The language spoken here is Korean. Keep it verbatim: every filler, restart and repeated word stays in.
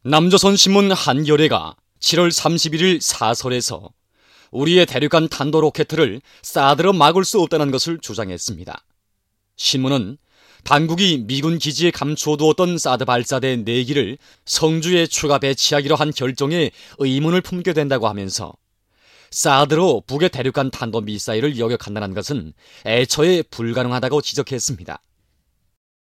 남조선신문 한겨레가 칠월 삼십일일 사설에서 우리의 대륙간 탄도 로켓을 사드로 막을 수 없다는 것을 주장했습니다. 신문은 당국이 미군 기지에 감추어두었던 사드 발사대 네 기를 성주에 추가 배치하기로 한 결정에 의문을 품게 된다고 하면서 사드로 북의 대륙간 탄도미사일을 여격한다는 것은 애초에 불가능하다고 지적했습니다.